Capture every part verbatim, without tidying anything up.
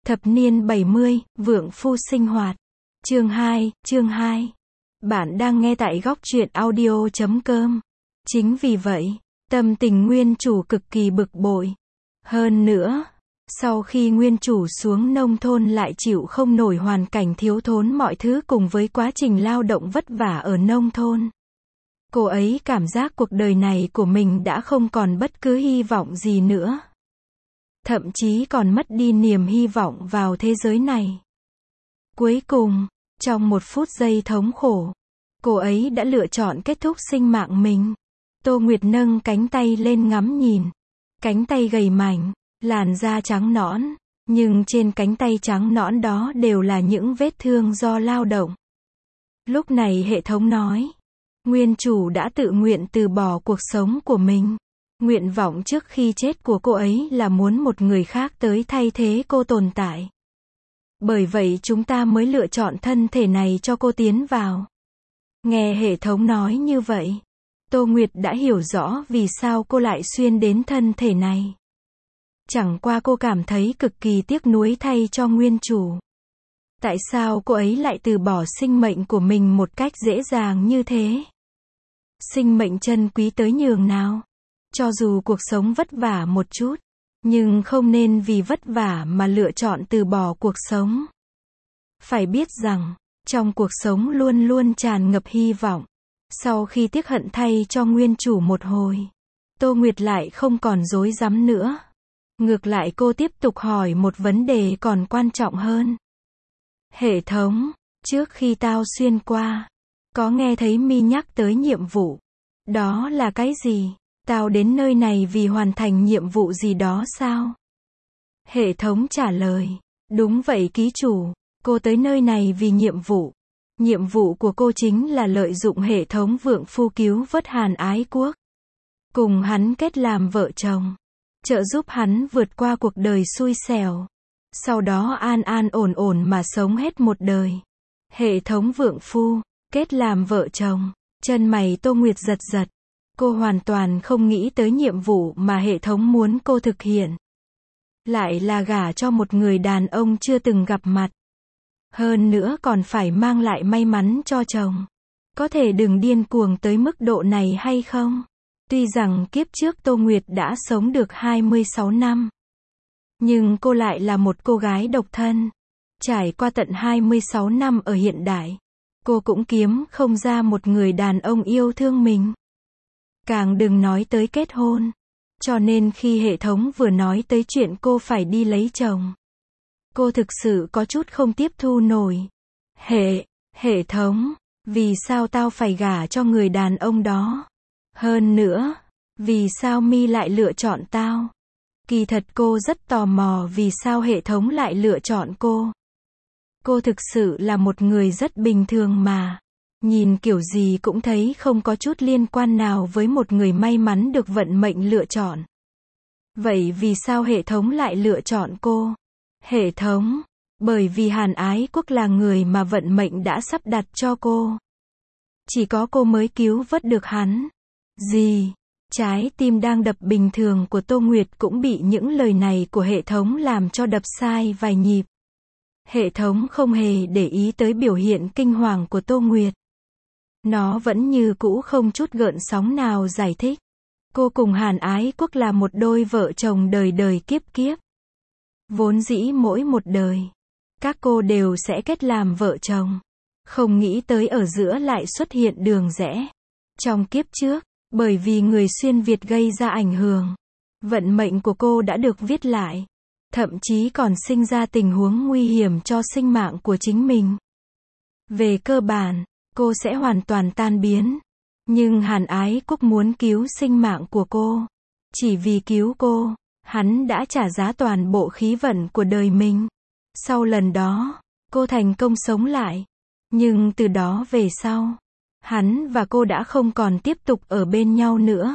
Thập niên bảy mươi, vượng phu sinh hoạt. Chương hai, chương hai. Bạn đang nghe tại góc truyện audio chấm com. Chính vì vậy, tâm tình nguyên chủ cực kỳ bực bội. Hơn nữa, sau khi nguyên chủ xuống nông thôn lại chịu không nổi hoàn cảnh thiếu thốn mọi thứ cùng với quá trình lao động vất vả ở nông thôn. Cô ấy cảm giác cuộc đời này của mình đã không còn bất cứ hy vọng gì nữa. Thậm chí còn mất đi niềm hy vọng vào thế giới này. Cuối cùng, trong một phút giây thống khổ, cô ấy đã lựa chọn kết thúc sinh mạng mình. Tô Nguyệt nâng cánh tay lên ngắm nhìn. Cánh tay gầy mảnh, làn da trắng nõn, nhưng trên cánh tay trắng nõn đó đều là những vết thương do lao động. Lúc này hệ thống nói, nguyên chủ đã tự nguyện từ bỏ cuộc sống của mình. Nguyện vọng trước khi chết của cô ấy là muốn một người khác tới thay thế cô tồn tại. Bởi vậy chúng ta mới lựa chọn thân thể này cho cô tiến vào. Nghe hệ thống nói như vậy, Tô Nguyệt đã hiểu rõ vì sao cô lại xuyên đến thân thể này. Chẳng qua cô cảm thấy cực kỳ tiếc nuối thay cho nguyên chủ. Tại sao cô ấy lại từ bỏ sinh mệnh của mình một cách dễ dàng như thế? Sinh mệnh chân quý tới nhường nào? Cho dù cuộc sống vất vả một chút, nhưng không nên vì vất vả mà lựa chọn từ bỏ cuộc sống. Phải biết rằng, trong cuộc sống luôn luôn tràn ngập hy vọng. Sau khi tiếc hận thay cho nguyên chủ một hồi, Tô Nguyệt lại không còn rối rắm nữa. Ngược lại cô tiếp tục hỏi một vấn đề còn quan trọng hơn. Hệ thống, trước khi tao xuyên qua, có nghe thấy mi nhắc tới nhiệm vụ. Đó là cái gì? Tao đến nơi này vì hoàn thành nhiệm vụ gì đó sao? Hệ thống trả lời, đúng vậy ký chủ, cô tới nơi này vì nhiệm vụ. Nhiệm vụ của cô chính là lợi dụng hệ thống vượng phu cứu vớt Hàn Ái Quốc. Cùng hắn kết làm vợ chồng. Trợ giúp hắn vượt qua cuộc đời xui xẻo. Sau đó an an ổn ổn mà sống hết một đời. Hệ thống vượng phu, kết làm vợ chồng. Chân mày Tô Nguyệt giật giật. Cô hoàn toàn không nghĩ tới nhiệm vụ mà hệ thống muốn cô thực hiện. Lại là gả cho một người đàn ông chưa từng gặp mặt. Hơn nữa còn phải mang lại may mắn cho chồng. Có thể đừng điên cuồng tới mức độ này hay không? Tuy rằng kiếp trước Tô Nguyệt đã sống được hai mươi sáu năm. Nhưng cô lại là một cô gái độc thân. Trải qua tận hai mươi sáu năm ở hiện đại. Cô cũng kiếm không ra một người đàn ông yêu thương mình. Càng đừng nói tới kết hôn. Cho nên khi hệ thống vừa nói tới chuyện cô phải đi lấy chồng, cô thực sự có chút không tiếp thu nổi. Hệ, hệ thống, vì sao tao phải gả cho người đàn ông đó? Hơn nữa, vì sao mi lại lựa chọn tao? Kỳ thật cô rất tò mò vì sao hệ thống lại lựa chọn cô. Cô thực sự là một người rất bình thường mà. Nhìn kiểu gì cũng thấy không có chút liên quan nào với một người may mắn được vận mệnh lựa chọn. Vậy vì sao hệ thống lại lựa chọn cô? Hệ thống, bởi vì Hàn Ái Quốc là người mà vận mệnh đã sắp đặt cho cô. Chỉ có cô mới cứu vớt được hắn. Gì? Trái tim đang đập bình thường của Tô Nguyệt cũng bị những lời này của hệ thống làm cho đập sai vài nhịp. Hệ thống không hề để ý tới biểu hiện kinh hoàng của Tô Nguyệt. Nó vẫn như cũ không chút gợn sóng nào giải thích. Cô cùng Hàn Ái Quốc là một đôi vợ chồng đời đời kiếp kiếp. Vốn dĩ mỗi một đời, các cô đều sẽ kết làm vợ chồng. Không nghĩ tới ở giữa lại xuất hiện đường rẽ. Trong kiếp trước, bởi vì người xuyên Việt gây ra ảnh hưởng, vận mệnh của cô đã được viết lại. Thậm chí còn sinh ra tình huống nguy hiểm cho sinh mạng của chính mình. Về cơ bản, cô sẽ hoàn toàn tan biến. Nhưng Hàn Ái Quốc muốn cứu sinh mạng của cô. Chỉ vì cứu cô, hắn đã trả giá toàn bộ khí vận của đời mình. Sau lần đó, cô thành công sống lại. Nhưng từ đó về sau, hắn và cô đã không còn tiếp tục ở bên nhau nữa.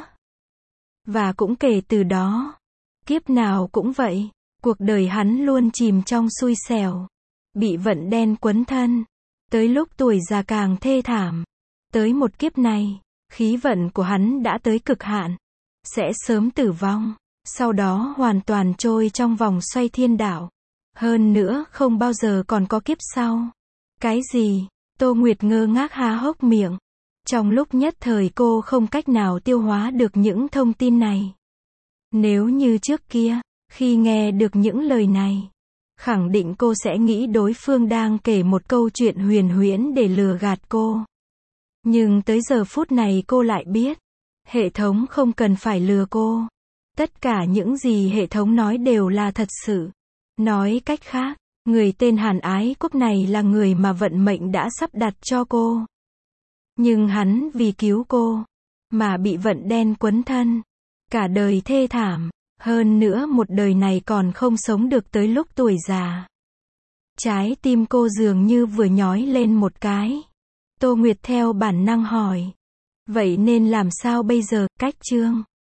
Và cũng kể từ đó, kiếp nào cũng vậy, cuộc đời hắn luôn chìm trong xui xẻo. Bị vận đen quấn thân. Tới lúc tuổi già càng thê thảm. Tới một kiếp này, khí vận của hắn đã tới cực hạn. Sẽ sớm tử vong. Sau đó hoàn toàn trôi trong vòng xoay thiên đạo. Hơn nữa không bao giờ còn có kiếp sau. Cái gì? Tô Nguyệt ngơ ngác há hốc miệng. Trong lúc nhất thời cô không cách nào tiêu hóa được những thông tin này. Nếu như trước kia, khi nghe được những lời này, khẳng định cô sẽ nghĩ đối phương đang kể một câu chuyện huyền huyễn để lừa gạt cô. Nhưng tới giờ phút này cô lại biết, hệ thống không cần phải lừa cô. Tất cả những gì hệ thống nói đều là thật sự. Nói cách khác, người tên Hàn Ái Quốc này là người mà vận mệnh đã sắp đặt cho cô. Nhưng hắn vì cứu cô, mà bị vận đen quấn thân. Cả đời thê thảm, hơn nữa một đời này còn không sống được tới lúc tuổi già. Trái tim cô dường như vừa nhói lên một cái. Tô Nguyệt theo bản năng hỏi. Vậy nên làm sao bây giờ, cách chương?